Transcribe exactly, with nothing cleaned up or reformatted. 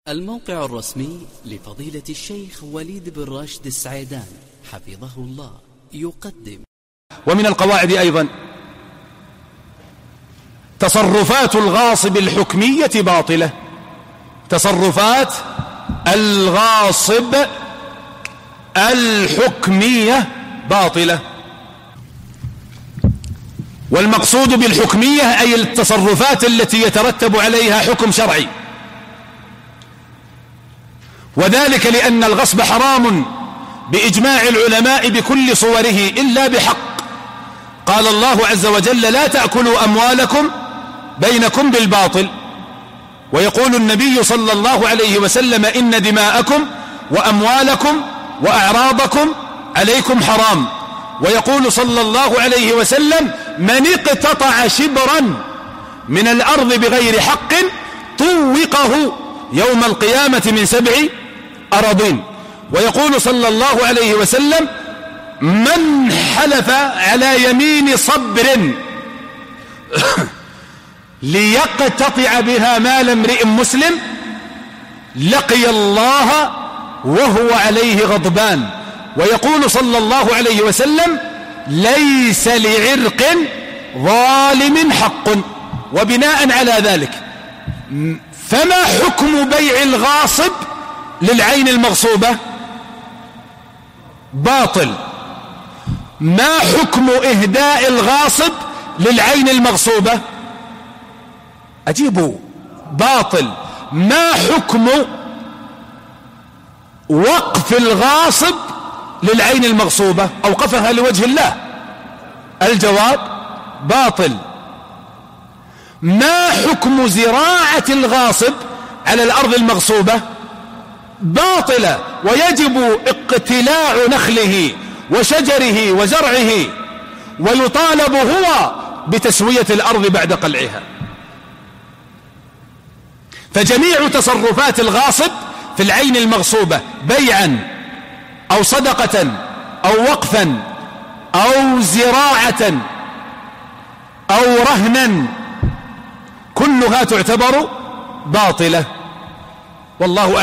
الموقع الرسمي لفضيلة الشيخ وليد بن راشد السعيدان حفظه الله يقدم. ومن القواعد أيضا تصرفات الغاصب الحكمية باطلة. تصرفات الغاصب الحكمية باطلة. والمقصود بالحكمية أي التصرفات التي يترتب عليها حكم شرعي، وذلك لأن الغصب حرام بإجماع العلماء بكل صوره إلا بحق. قال الله عز وجل: لا تأكلوا أموالكم بينكم بالباطل. ويقول النبي صلى الله عليه وسلم: إن دماءكم وأموالكم وأعراضكم عليكم حرام. ويقول صلى الله عليه وسلم: من اقتطع شبرا من الأرض بغير حق طوقه يوم القيامة من سبع أراضين. ويقول صلى الله عليه وسلم: من حلف على يمين صبر ليقتطع بها مال امرئ مسلم لقي الله وهو عليه غضبان. ويقول صلى الله عليه وسلم: ليس لعرق ظالم حق. وبناء على ذلك، فما حكم بيع الغاصب للعين المغصوبة؟ باطل. ما حكم إهداء الغاصب للعين المغصوبة؟ أجيبوا: باطل. ما حكم وقف الغاصب للعين المغصوبة؟ أوقفها لوجه الله. الجواب: باطل. ما حكم زراعة الغاصب على الأرض المغصوبة؟ باطلة. ويجب اقتلاع نخله وشجره وزرعه، ويطالب هو بتسوية الأرض بعد قلعها. فجميع تصرفات الغاصب في العين المغصوبة بيعا أو صدقة أو وقفا أو زراعة أو رهنا كلها تعتبر باطلة. والله أعلم.